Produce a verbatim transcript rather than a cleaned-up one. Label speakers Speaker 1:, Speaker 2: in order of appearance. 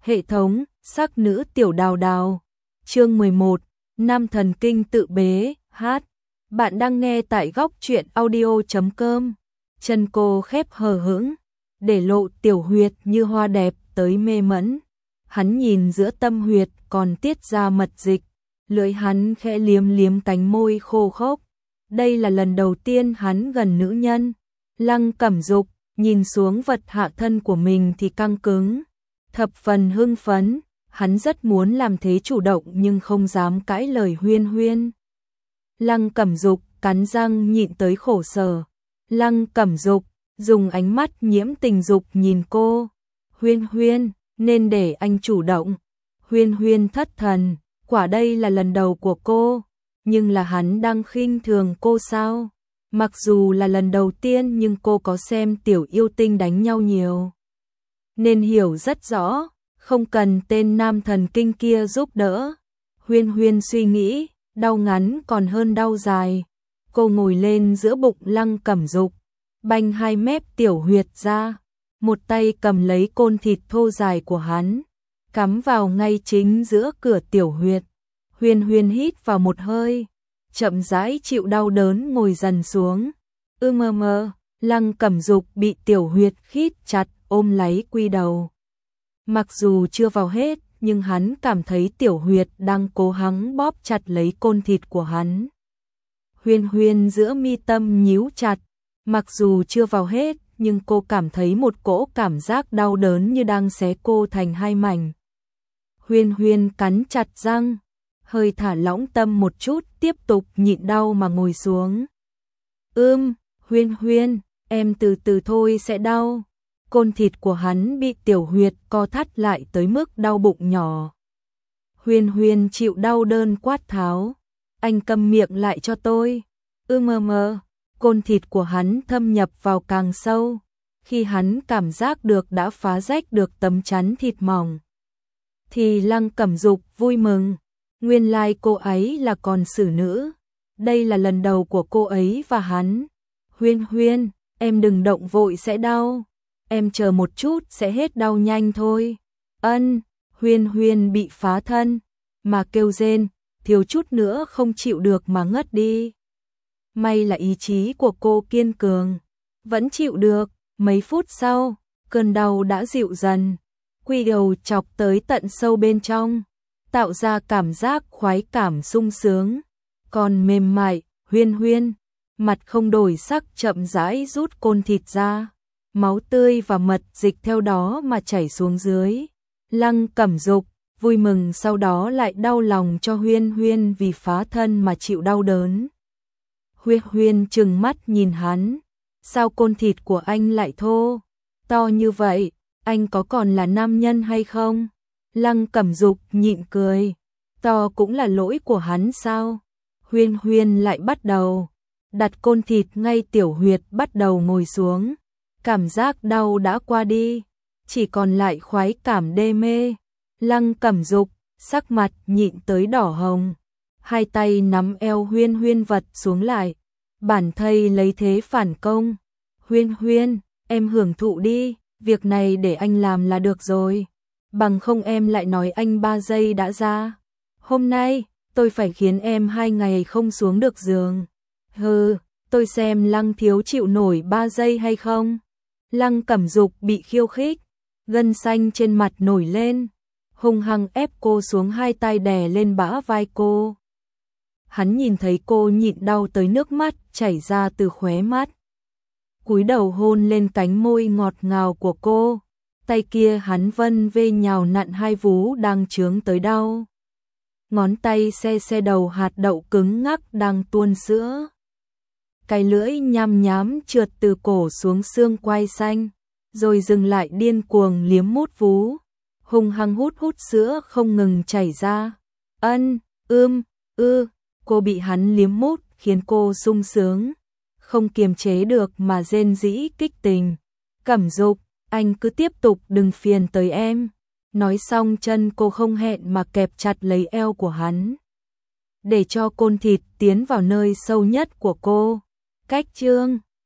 Speaker 1: Hệ thống, sắc nữ tiểu đào đào. Chương mười một, Nam thần kinh tự bế, hát. Bạn đang nghe tại góc truyện audio chấm com. Chân cô khép hờ hững, để lộ tiểu huyệt như hoa đẹp tới mê mẫn. Hắn nhìn giữa tâm huyệt còn tiết ra mật dịch, lưỡi hắn khẽ liếm liếm cánh môi khô khốc. Đây là lần đầu tiên hắn gần nữ nhân. Lăng Cẩm Dục nhìn xuống vật hạ thân của mình thì căng cứng, thập phần hưng phấn, hắn rất muốn làm thế chủ động nhưng không dám cãi lời Huyên Huyên. Lăng Cẩm Dục cắn răng nhịn tới khổ sở. Lăng Cẩm Dục dùng ánh mắt nhiễm tình dục nhìn cô. Huyên Huyên, nên để anh chủ động. Huyên Huyên thất thần, quả đây là lần đầu của cô, nhưng là hắn đang khinh thường cô sao? Mặc dù là lần đầu tiên nhưng cô có xem tiểu yêu tinh đánh nhau nhiều, nên hiểu rất rõ, không cần tên nam thần kinh kia giúp đỡ. Huyên Huyên suy nghĩ, đau ngắn còn hơn đau dài. Cô ngồi lên giữa bụng Lăng Cẩm Dục, banh hai mép tiểu huyệt ra, một tay cầm lấy côn thịt thô dài của hắn, cắm vào ngay chính giữa cửa tiểu huyệt. Huyên Huyên hít vào một hơi, chậm rãi chịu đau đớn ngồi dần xuống. Ư mơ mơ, Lăng Cẩm Dục bị tiểu huyệt khít chặt ôm lấy quy đầu. Mặc dù chưa vào hết, nhưng hắn cảm thấy tiểu huyệt đang cố gắng bóp chặt lấy côn thịt của hắn. Huyên Huyên giữa mi tâm nhíu chặt, mặc dù chưa vào hết, nhưng cô cảm thấy một cỗ cảm giác đau đớn như đang xé cô thành hai mảnh. Huyên Huyên cắn chặt răng, hơi thả lỏng tâm một chút, tiếp tục nhịn đau mà ngồi xuống. Ưm, Huyên Huyên, em từ từ thôi sẽ đau. Côn thịt của hắn bị tiểu huyệt co thắt lại tới mức đau bụng nhỏ. Huyên Huyên chịu đau đơn quát tháo. Anh câm miệng lại cho tôi. Ư mơ mơ, côn thịt của hắn thâm nhập vào càng sâu. Khi hắn cảm giác được đã phá rách được tấm chắn thịt mỏng, thì Lăng Cẩm Dục vui mừng. Nguyên lai cô ấy là còn xử nữ. Đây là lần đầu của cô ấy và hắn. Huyên Huyên, em đừng động vội sẽ đau. Em chờ một chút sẽ hết đau nhanh thôi. Ân, Huyên Huyên bị phá thân, mà kêu rên, thiếu chút nữa không chịu được mà ngất đi. May là ý chí của cô kiên cường, vẫn chịu được. Mấy phút sau, cơn đau đã dịu dần. Quy đầu chọc tới tận sâu bên trong, tạo ra cảm giác khoái cảm sung sướng. Còn mềm mại, Huyên Huyên, mặt không đổi sắc chậm rãi rút côn thịt ra. Máu tươi và mật dịch theo đó mà chảy xuống dưới. Lăng Cẩm Dục vui mừng, sau đó lại đau lòng cho Huyên Huyên vì phá thân mà chịu đau đớn. Huyên Huyên trừng mắt nhìn hắn. Sao côn thịt của anh lại thô, to như vậy, anh có còn là nam nhân hay không? Lăng Cẩm Dục nhịn cười. To cũng là lỗi của hắn sao? Huyên Huyên lại bắt đầu đặt côn thịt ngay tiểu huyệt, bắt đầu ngồi xuống. Cảm giác đau đã qua đi, chỉ còn lại khoái cảm đê mê. Lăng Cẩm Dục sắc mặt nhịn tới đỏ hồng, hai tay nắm eo Huyên Huyên vật xuống lại, bản thây lấy thế phản công. Huyên Huyên, em hưởng thụ đi, việc này để anh làm là được rồi. Bằng không em lại nói anh ba giây đã ra. Hôm nay, tôi phải khiến em hai ngày không xuống được giường. Hừ, tôi xem Lăng thiếu chịu nổi ba giây hay không. Lăng Cẩm Dục bị khiêu khích, gân xanh trên mặt nổi lên, hung hăng ép cô xuống, hai tay đè lên bả vai cô. Hắn nhìn thấy cô nhịn đau tới nước mắt chảy ra từ khóe mắt, cúi đầu hôn lên cánh môi ngọt ngào của cô. Tay kia hắn vân vê nhào nặn hai vú đang chướng tới đau. Ngón tay xe xe đầu hạt đậu cứng ngắc đang tuôn sữa. Cái lưỡi nham nhám trượt từ cổ xuống xương quai xanh, rồi dừng lại điên cuồng liếm mút vú, hung hăng hút hút sữa không ngừng chảy ra. Ân, ưm, ư, cô bị hắn liếm mút khiến cô sung sướng, không kiềm chế được mà rên rỉ kích tình. Cẩm Dục, anh cứ tiếp tục, đừng phiền tới em. Nói xong chân cô không hẹn mà kẹp chặt lấy eo của hắn, để cho côn thịt tiến vào nơi sâu nhất của cô. Cách chương